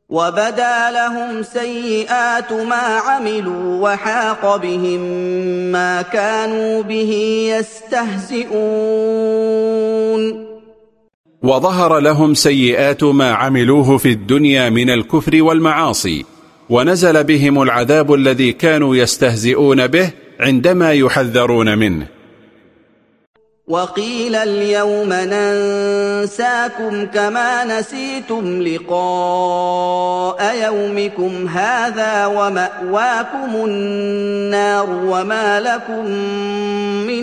وَبَدَا لَهُمْ سَيِّئَاتُ مَا عَمِلُوا وَحَاقَ بِهِم مَّا كَانُوا بِهِ يَسْتَهْزِئُونَ وظهر لهم سيئات ما عملوه في الدنيا من الكفر والمعاصي، ونزل بهم العذاب الذي كانوا يستهزئون به عندما يحذرون منه. وَقِيلَ الْيَوْمَ نَنسَاكُمْ كَمَا نَسِيتُمْ لِقَاءَ يَوْمِكُمْ هَٰذَا وَمَأْوَاكُمُ النَّارُ وَمَا لَكُم مِّن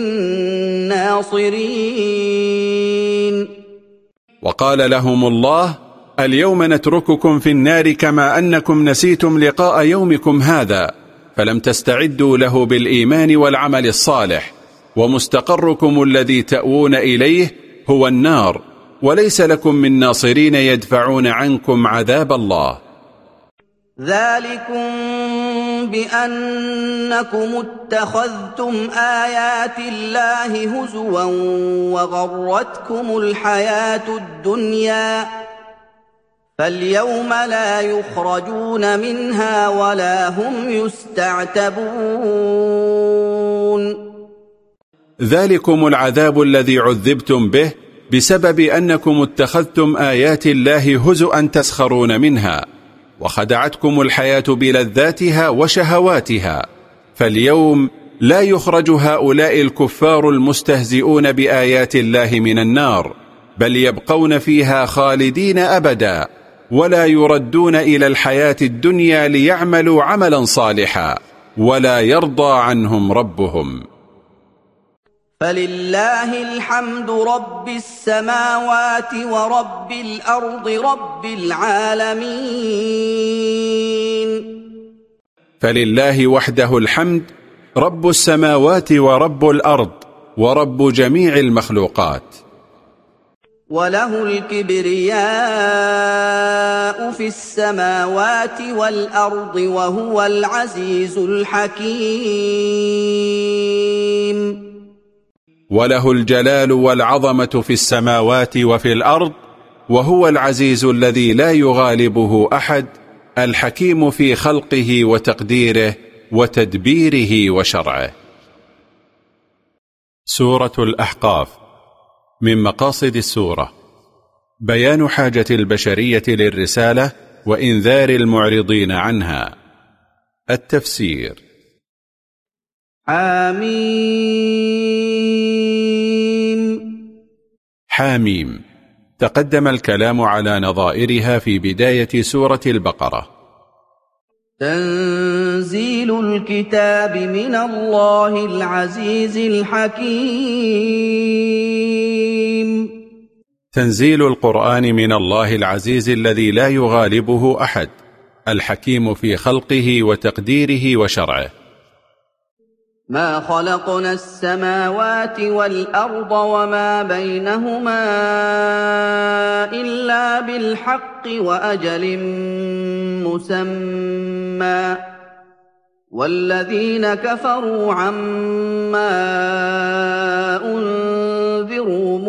نَّاصِرِينَ وقال لهم الله: اليوم نترككم في النار كما أنكم نسيتم لقاء يومكم هذا، فلم تستعدوا له بالإيمان والعمل الصالح، ومستقركم الذي تأوون إليه هو النار، وليس لكم من ناصرين يدفعون عنكم عذاب الله. ذلكم بأنكم اتخذتم آيات الله هزوا وغرتكم الحياة الدنيا، فاليوم لا يخرجون منها ولا هم يستعتبون. ذلكم العذاب الذي عذبتم به بسبب أنكم اتخذتم آيات الله هزؤا تسخرون منها، وخدعتكم الحياة بلذاتها وشهواتها، فاليوم لا يخرج هؤلاء الكفار المستهزئون بآيات الله من النار، بل يبقون فيها خالدين أبدا، ولا يردون إلى الحياة الدنيا ليعملوا عملا صالحا، ولا يرضى عنهم ربهم. فلله الحمد رب السماوات ورب الأرض رب العالمين. فلله وحده الحمد رب السماوات ورب الأرض ورب جميع المخلوقات. وله الكبرياء في السماوات والأرض وهو العزيز الحكيم. وله الجلال والعظمة في السماوات وفي الأرض، وهو العزيز الذي لا يغالبه أحد، الحكيم في خلقه وتقديره وتدبيره وشرعه. سورة الأحقاف. من مقاصد السورة بيان حاجة البشرية للرسالة وإنذار المعرضين عنها. التفسير. حاميم. تقدم الكلام على نظائرها في بداية سورة البقرة. تنزيل الكتاب من الله العزيز الحكيم. تنزيل القرآن من الله العزيز الذي لا يغالبه أحد، الحكيم في خلقه وتقديره وشرعه. ما خلقنا السماوات والأرض وما بينهما إلا بالحق وأجل مسمى، والذين كفروا عما أنذروا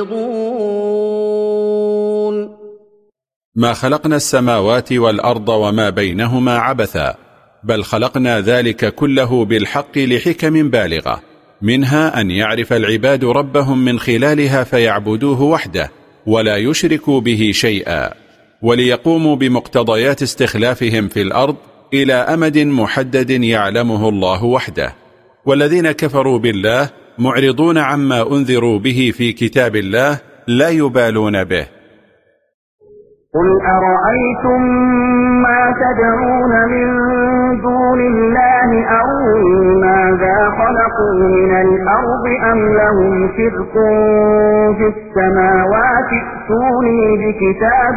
معرضون. ما خلقنا السماوات والأرض وما بينهما عبثا، بل خلقنا ذلك كله بالحق لحكم بالغة، منها أن يعرف العباد ربهم من خلالها فيعبدوه وحده ولا يشركوا به شيئا، وليقوموا بمقتضيات استخلافهم في الأرض إلى أمد محدد يعلمه الله وحده. والذين كفروا بالله معرضون عما أنذروا به في كتاب الله، لا يبالون به. قل أرأيتم ما تدعون من دون الله ماذا خلقوا من الأرض أم لهم شرك في السماوات ائتوني بكتاب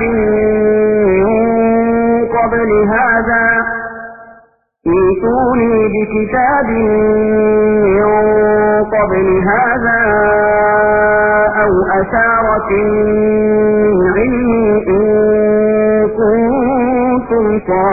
من قبل هذا أو أثارة من علم إن كنتم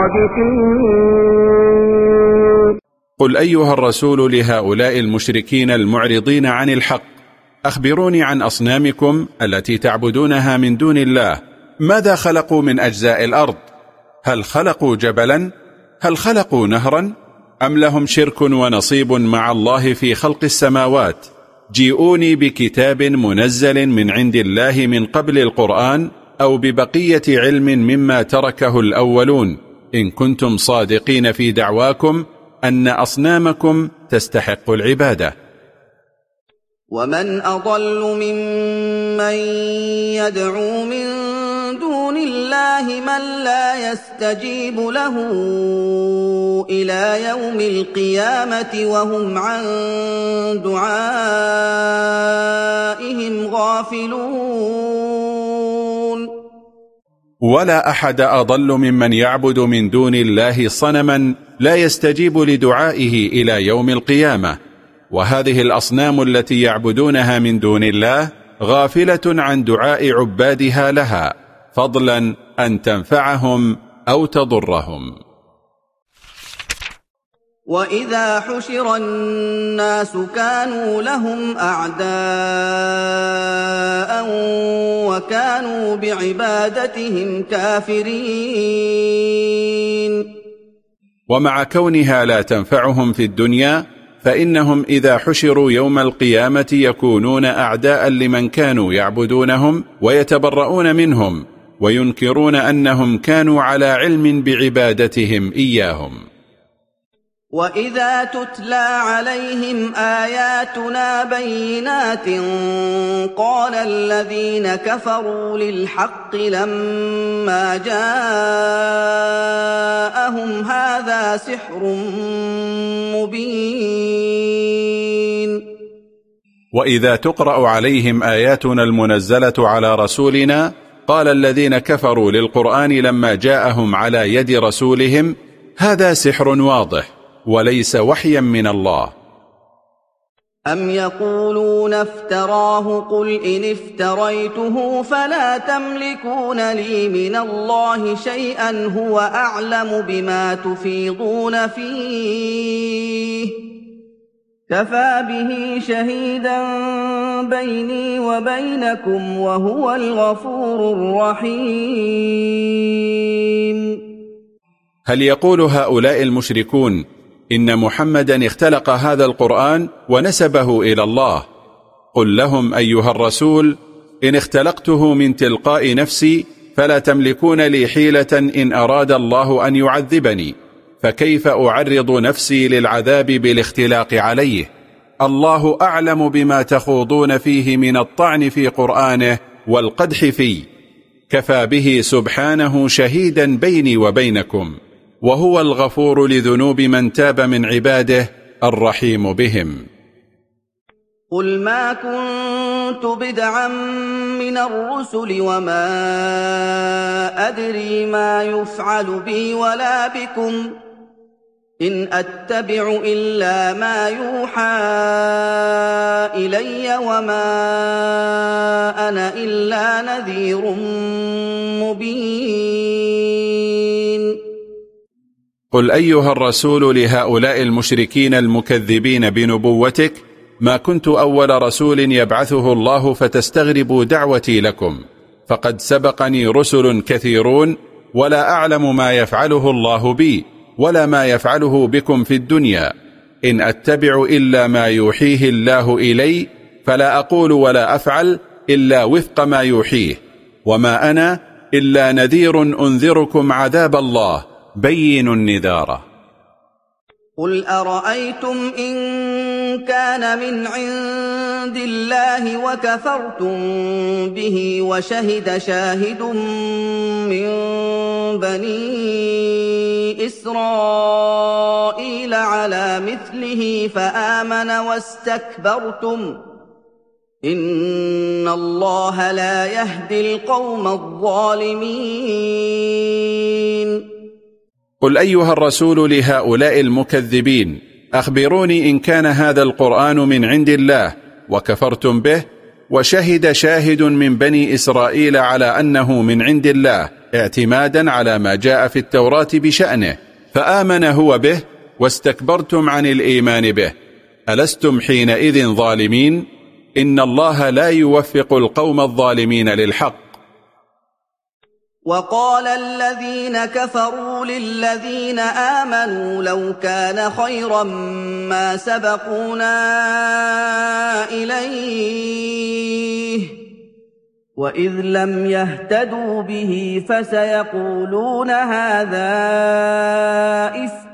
صادقين. قل أيها الرسول لهؤلاء المشركين المعرضين عن الحق، أخبروني عن أصنامكم التي تعبدونها من دون الله، ماذا خلقوا من أجزاء الأرض؟ هل خلقوا جبلا؟ هل خلقوا نهرا؟ أم لهم شرك ونصيب مع الله في خلق السماوات؟ جيئوني بكتاب منزل من عند الله من قبل القرآن أو ببقية علم مما تركه الأولون إن كنتم صادقين في دعواكم أن أصنامكم تستحق العبادة. ومن أضل ممن يدعو من دون الله من لا يستجيب له إلى يوم القيامة وهم عن دعائهم غافلون. ولا أحد أضل ممن يعبد من دون الله صنما لا يستجيب لدعائه إلى يوم القيامة، وهذه الأصنام التي يعبدونها من دون الله غافلة عن دعاء عبادها لها، فضلا أن تنفعهم أو تضرهم. وإذا حشر الناس كانوا لهم أعداء وكانوا بعبادتهم كافرين. ومع كونها لا تنفعهم في الدنيا، فإنهم إذا حشروا يوم القيامة يكونون أعداء لمن كانوا يعبدونهم ويتبرؤون منهم وينكرون أنهم كانوا على علم بعبادتهم إياهم. وإذا تتلى عليهم آياتنا بينات قال الذين كفروا للحق لما جاءهم هذا سحر مبين. وإذا تقرأ عليهم آياتنا المنزلة على رسولنا قال الذين كفروا للقرآن لما جاءهم على يد رسولهم هذا سحر واضح وليس وحيا من الله. أم يقولون افتراه قل إن افتريته فلا تملكون لي من الله شيئا هو أعلم بما تفيضون فيه كفى به شهيدا بيني وبينكم وهو الغفور الرحيم. هل يقول هؤلاء المشركون إن محمدا اختلق هذا القرآن ونسبه إلى الله؟ قل لهم أيها الرسول إن اختلقته من تلقاء نفسي فلا تملكون لي حيلة إن أراد الله أن يعذبني، فكيف أعرض نفسي للعذاب بالاختلاق عليه؟ الله أعلم بما تخوضون فيه من الطعن في قرآنه والقدح فيه، كفى به سبحانه شهيدا بيني وبينكم وهو الغفور لذنوب من تاب من عباده الرحيم بهم. قل ما كنت بدعا من الرسل وما أدري ما يفعل بي ولا بكم إن أتبع إلا ما يوحى إلي وما أنا إلا نذير مبين. قل أيها الرسول لهؤلاء المشركين المكذبين بنبوتك ما كنت أول رسول يبعثه الله فتستغربوا دعوتي لكم، فقد سبقني رسل كثيرون ولا أعلم ما يفعله الله بي ولا ما يفعله بكم في الدنيا، إن أتبع إلا ما يوحيه الله إلي فلا أقول ولا أفعل إلا وفق ما يوحيه، وما أنا إلا نذير أنذركم عذاب الله بين النذارة. قل أرأيتم إن كان من عند الله وكفرتم به وشهد شاهد من بني إسرائيل على مثله فآمن واستكبرتم إن الله لا يهدي القوم الظالمين. قل أيها الرسول لهؤلاء المكذبين أخبروني إن كان هذا القرآن من عند الله وكفرتم به وشهد شاهد من بني إسرائيل على أنه من عند الله اعتمادا على ما جاء في التوراة بشأنه فآمن هو به واستكبرتم عن الإيمان به، ألستم حينئذ ظالمين؟ إن الله لا يوفق القوم الظالمين للحق. وقال الذين كفروا للذين آمنوا لو كان خيرا ما سبقونا إليه وإذ لم يهتدوا به فسيقولون هذا إفك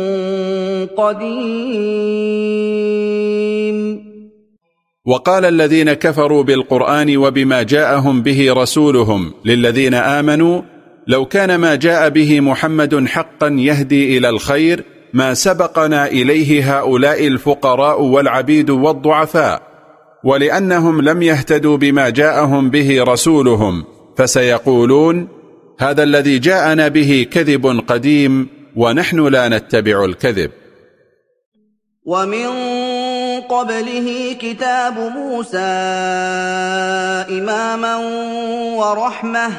قديم. وقال الذين كفروا بالقرآن وبما جاءهم به رسولهم للذين آمنوا لو كان ما جاء به محمد حقا يهدي إلى الخير ما سبقنا إليه هؤلاء الفقراء والعبيد والضعفاء، ولأنهم لم يهتدوا بما جاءهم به رسولهم فسيقولون هذا الذي جاءنا به كذب قديم ونحن لا نتبع الكذب. ومن قبله كتاب موسى إماما ورحمة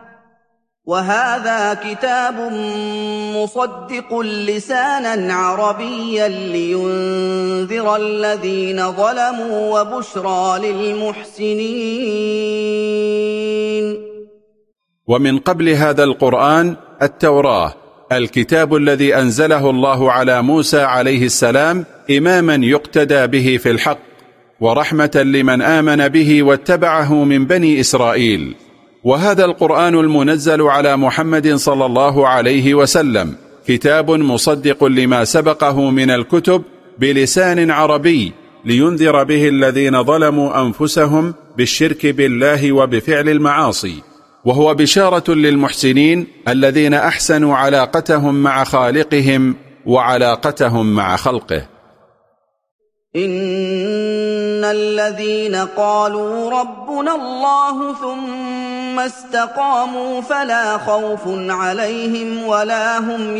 وهذا كتاب مصدق لسانا عربيا لينذر الذين ظلموا وبشرى للمحسنين. ومن قبل هذا القرآن التوراة الكتاب الذي أنزله الله على موسى عليه السلام إماما يقتدى به في الحق ورحمة لمن آمن به واتبعه من بني إسرائيل. وهذا القرآن المنزل على محمد صلى الله عليه وسلم كتاب مصدق لما سبقه من الكتب بلسان عربي لينذر به الذين ظلموا أنفسهم بالشرك بالله وبفعل المعاصي، وهو بشارة للمحسنين الذين أحسنوا علاقتهم مع خالقهم وعلاقتهم مع خلقه. إن الذين قالوا ربنا الله ثم استقاموا فلا خوف عليهم ولا هم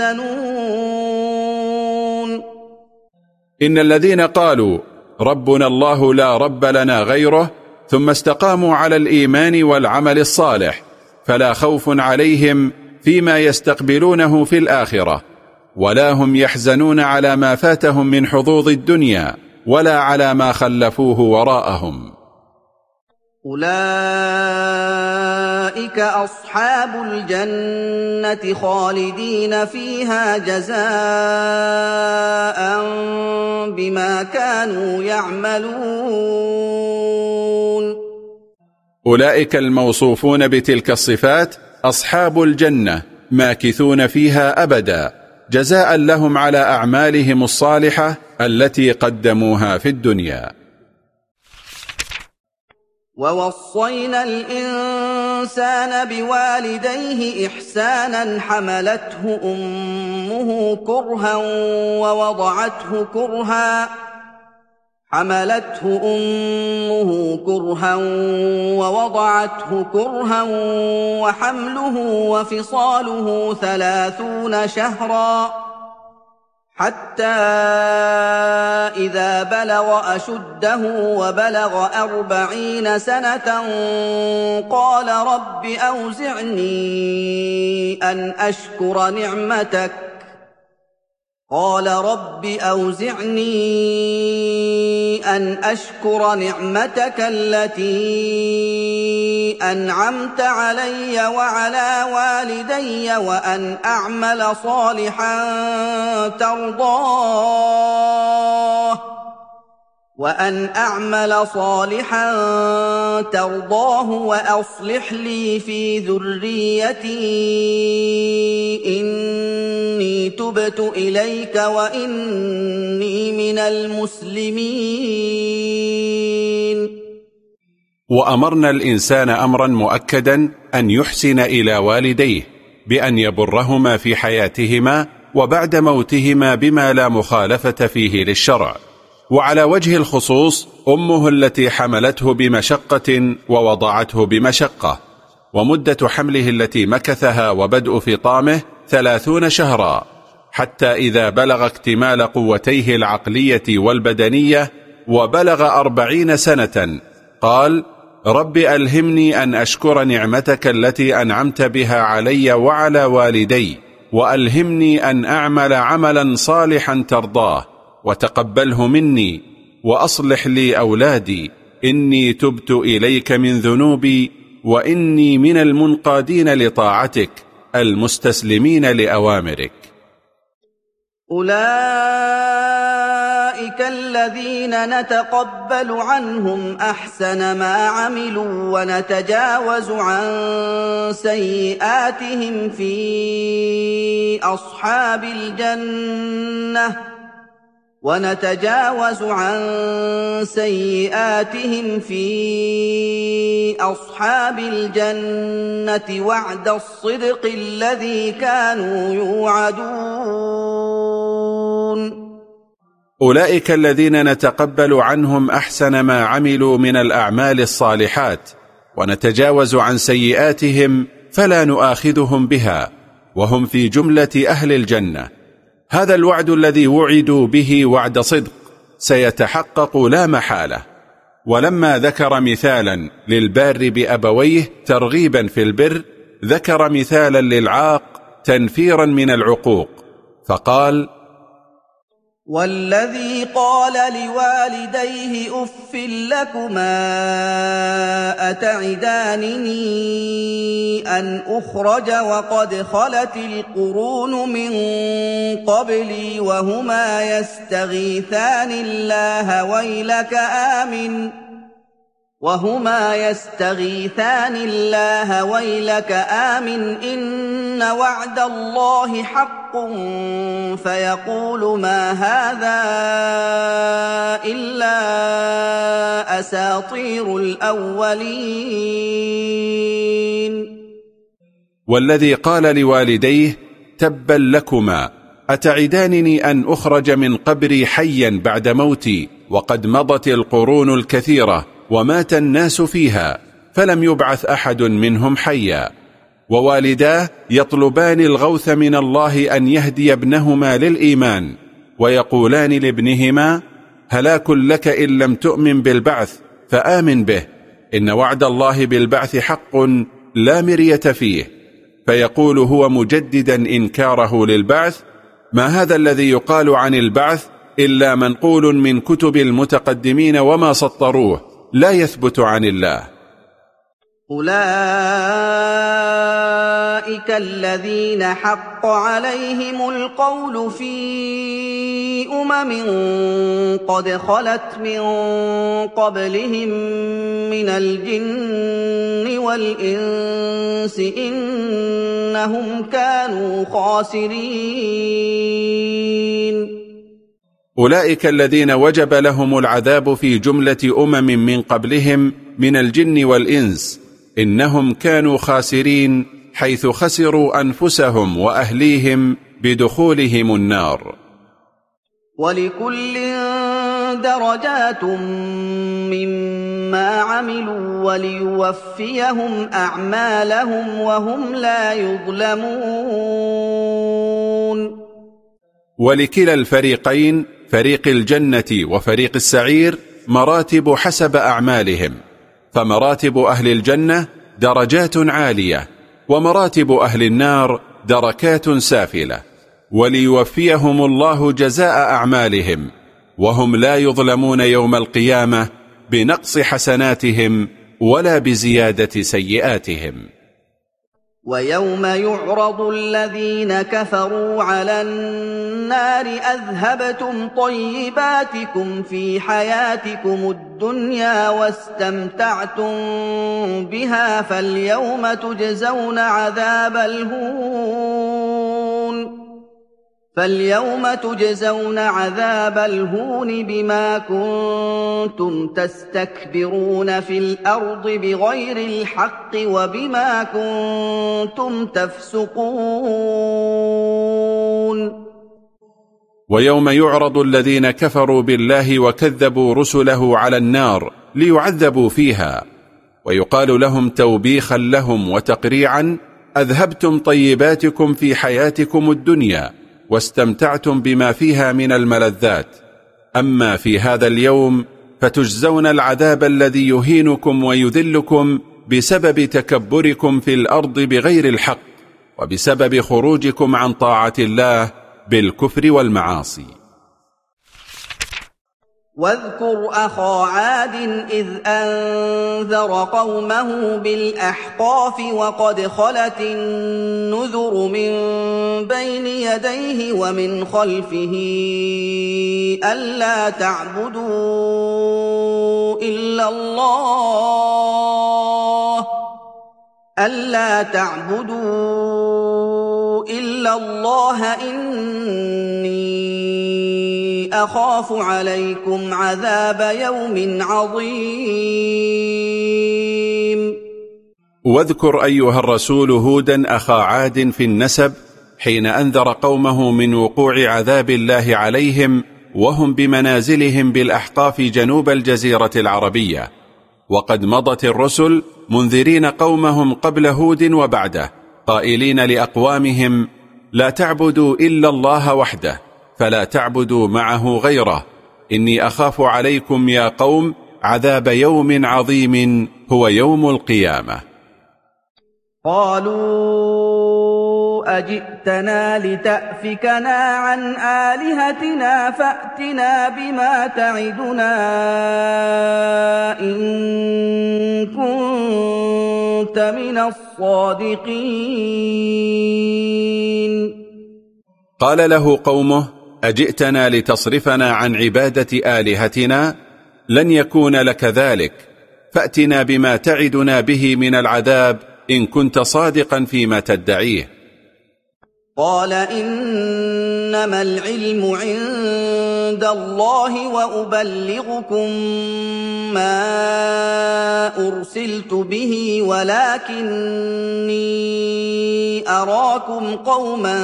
يحزنون. إن الذين قالوا ربنا الله لا رب لنا غيره ثم استقاموا على الإيمان والعمل الصالح فلا خوف عليهم فيما يستقبلونه في الآخرة ولا هم يحزنون على ما فاتهم من حظوظ الدنيا ولا على ما خلفوه وراءهم. أولئك أصحاب الجنة خالدين فيها جزاء بما كانوا يعملون. أولئك الموصوفون بتلك الصفات أصحاب الجنة ماكثون فيها أبدا جزاء لهم على أعمالهم الصالحة التي قدموها في الدنيا. ووصينا الإنسان بوالديه إحسانا حملته أمه كرها ووضعته كرها وحمله وفصاله 30 شهرا حتى إذا بلغ أشده وبلغ 40 سنة قال رب أوزعني أن أشكر نعمتك التي أنعمت علي وعلى والدي وأن أعمل صالحا ترضاه وأصلح لي في ذريتي إني تبت إليك وإني من المسلمين. وأمرنا الإنسان أمرا مؤكدا أن يحسن إلى والديه بأن يبرهما في حياتهما وبعد موتهما بما لا مخالفة فيه للشرع. وعلى وجه الخصوص أمه التي حملته بمشقة ووضعته بمشقة، ومدة حمله التي مكثها وبدء فطامه 30 شهرا حتى إذا بلغ اكتمال قوتيه العقلية والبدنية وبلغ 40 سنة قال رب ألهمني أن أشكر نعمتك التي أنعمت بها علي وعلى والدي وألهمني أن أعمل عملا صالحا ترضاه وتقبله مني وأصلح لي أولادي إني تبت إليك من ذنوبي وإني من المنقادين لطاعتك المستسلمين لأوامرك. أولئك الذين نتقبل عنهم أحسن ما عملوا ونتجاوز عن سيئاتهم في أصحاب الجنة وعد الصدق الذي كانوا يوعدون. أولئك الذين نتقبل عنهم أحسن ما عملوا من الأعمال الصالحات ونتجاوز عن سيئاتهم فلا نؤاخذهم بها، وهم في جملة أهل الجنة. هذا الوعد الذي وعدوا به وعد صدق سيتحقق لا محالة. ولما ذكر مثالا للبار بأبويه ترغيبا في البر، ذكر مثالا للعاق تنفيرا من العقوق، فقال: والذي قال لوالديه أف لكما أتعدانني أن أخرج وقد خلت القرون من قبلي وهما يستغيثان الله ويلك آمن إن وعد الله حق فيقول ما هذا إلا أساطير الأولين. والذي قال لوالديه تبا لكما أتعدانني أن أخرج من قبري حيا بعد موتي وقد مضت القرون الكثيرة ومات الناس فيها فلم يبعث أحد منهم حيا، ووالداه يطلبان الغوث من الله أن يهدي ابنهما للإيمان، ويقولان لابنهما هلاك لك إن لم تؤمن بالبعث فآمن به، إن وعد الله بالبعث حق لا مرية فيه. فيقول هو مجددا إنكاره للبعث: ما هذا الذي يقال عن البعث إلا منقول من كتب المتقدمين وما سطروه، لا يثبت عن الله. أولئك الذين حق عليهم القول في قد خلت من قبلهم من الجن والإنس إنهم كانوا خاسرين. أولئك الذين وجب لهم العذاب في جملة من قبلهم من الجن والإنس إنهم كانوا خاسرين، حيث خسروا أنفسهم وأهليهم بدخولهم النار. ولكل درجات مما عملوا وليوفيهم أعمالهم وهم لا يظلمون. ولكلا الفريقين، فريق الجنة وفريق السعير، مراتب حسب أعمالهم، فمراتب أهل الجنة درجات عالية، ومراتب أهل النار دركات سافلة، وليوفيهم الله جزاء أعمالهم وهم لا يظلمون يوم القيامة بنقص حسناتهم ولا بزيادة سيئاتهم. ويوم يعرض الذين كفروا على النار أذهبتم طيباتكم في حياتكم الدنيا واستمتعتم بها فاليوم تجزون عذاب الهون بما كنتم تستكبرون في الأرض بغير الحق وبما كنتم تفسقون. ويوم يعرض الذين كفروا بالله وكذبوا رسله على النار ليعذبوا فيها، ويقال لهم توبيخا لهم وتقريعا: أذهبتم طيباتكم في حياتكم الدنيا واستمتعتم بما فيها من الملذات، أما في هذا اليوم فتجزون العذاب الذي يهينكم ويذلكم بسبب تكبركم في الأرض بغير الحق، وبسبب خروجكم عن طاعة الله بالكفر والمعاصي. واذكر أخا عاد إذ أنذر قومه بالأحقاف وقد خلت النذر من بين يديه ومن خلفه ألا تعبدوا إلا الله إني أخاف عليكم عذاب يوم عظيم. واذكر أيها الرسول هودا أخا عاد في النسب حين أنذر قومه من وقوع عذاب الله عليهم وهم بمنازلهم بالأحقاف جنوب الجزيرة العربية، وقد مضت الرسل منذرين قومهم قبل هود وبعده قائلين لأقوامهم: لا تعبدوا إلا الله وحده فلا تعبدوا معه غيره، إني أخاف عليكم يا قوم عذاب يوم عظيم هو يوم القيامة. قالوا أجئتنا لتأفكنا عن آلهتنا فأتنا بما تعدنا إن كنت من الصادقين. قال له قومه: أجئتنا لتصرفنا عن عبادة آلهتنا؟ لن يكون لك ذلك، فأتنا بما تعدنا به من العذاب إن كنت صادقا فيما تدعيه. قال إنما العلم عند الله وأبلغكم ما أرسلت به ولكني أراكم قوما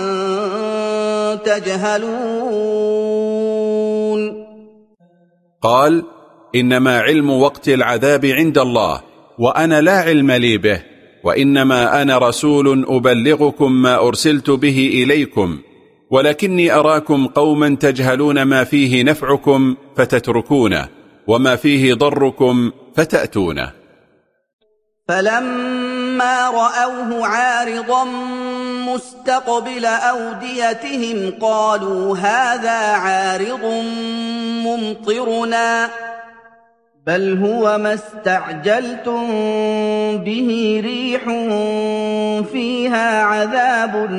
تجهلون. قال: إنما علم وقت العذاب عند الله وأنا لا علم لي به، وإنما أنا رسول أبلغكم ما أرسلت به إليكم، ولكني أراكم قوما تجهلون ما فيه نفعكم فتتركونه وما فيه ضركم فتأتونه. فلما رأوه عارضا مستقبل أوديتهم قالوا هذا عارض ممطرنا بل هو ما استعجلتم به ريح فيها عذاب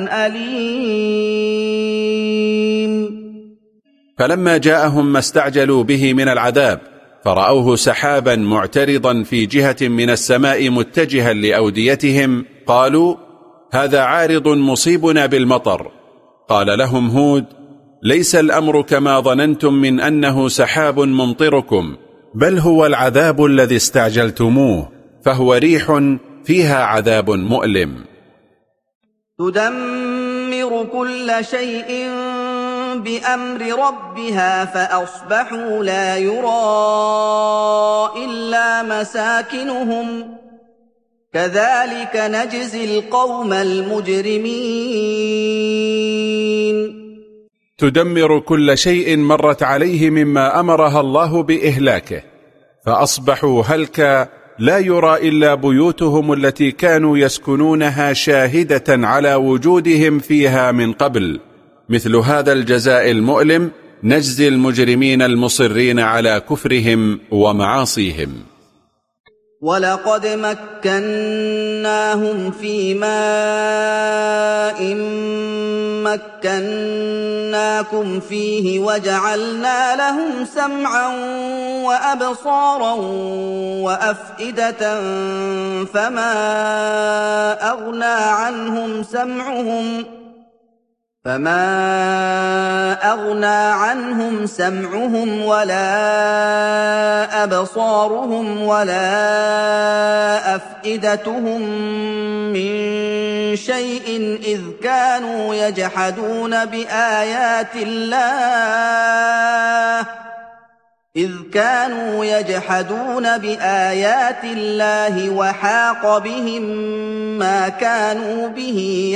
أليم. فلما جاءهم ما استعجلوا به من العذاب فرأوه سحابا معترضا في جهة من السماء متجها لأوديتهم قالوا: هذا عارض مصيبنا بالمطر. قال لهم هود: ليس الأمر كما ظننتم من أنه سحاب ممطركم، بل هو العذاب الذي استعجلتموه، فهو ريح فيها عذاب مؤلم. تدمر كل شيء بأمر ربها فأصبحوا لا يرى إلا مساكنهم كذلك نجزي القوم المجرمين. تدمر كل شيء مرت عليه مما أمرها الله بإهلاكه، فأصبحوا هلكا لا يرى إلا بيوتهم التي كانوا يسكنونها شاهدة على وجودهم فيها من قبل. مثل هذا الجزاء المؤلم نجزي المجرمين المصرين على كفرهم ومعاصيهم. ولقد مكناهم في ماء مكناكم فيه وجعلنا لهم سمعا وأبصارا وأفئدة فما أغنى عنهم سمعهم ولا أبصارهم ولا أفئدتهم من شيء إذ كانوا يجحدون بآيات الله وحاق بهم ما كانوا به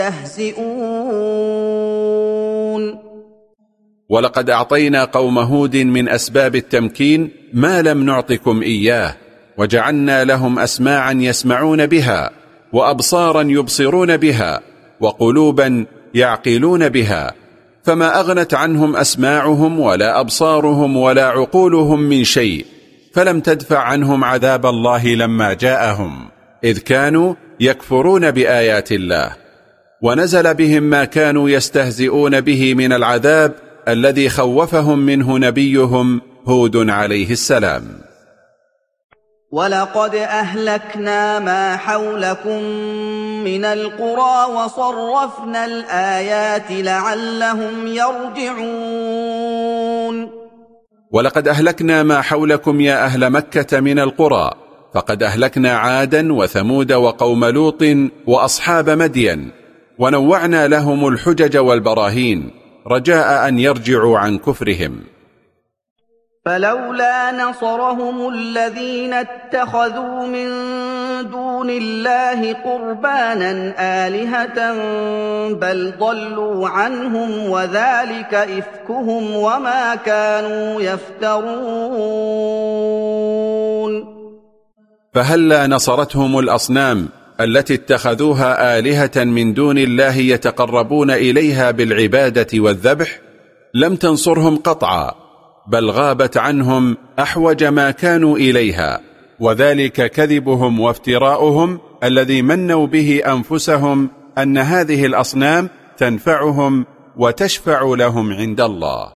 يستهزئون. ولقد أعطينا قوم هود من أسباب التمكين ما لم نعطكم إياه، وجعلنا لهم أسماعا يسمعون بها وأبصارا يبصرون بها وقلوبا يعقلون بها، فما أغنت عنهم أسماعهم ولا أبصارهم ولا عقولهم من شيء، فلم تدفع عنهم عذاب الله لما جاءهم، إذ كانوا يكفرون بآيات الله. ونزل بهم ما كانوا يستهزئون به من العذاب الذي خوفهم منه نبيهم هود عليه السلام. ولقد أهلكنا ما حولكم من القرى وصرفنا الآيات لعلهم يرجعون. ولقد أهلكنا ما حولكم يا أهل مكة من القرى، فقد أهلكنا عادا وثمود وقوم لوط وأصحاب مدين، ونوعنا لهم الحجج والبراهين رجاء أن يرجعوا عن كفرهم. فلولا نصرهم الذين اتخذوا من دون الله قربانا آلهة بل ضلوا عنهم وذلك إفكهم وما كانوا يفترون. فهلا نصرتهم الأصنام التي اتخذوها آلهة من دون الله يتقربون إليها بالعبادة والذبح؟ لم تنصرهم قطعا، بل غابت عنهم أحوج ما كانوا إليها، وذلك كذبهم وافتراؤهم الذي منوا به أنفسهم أن هذه الأصنام تنفعهم وتشفع لهم عند الله.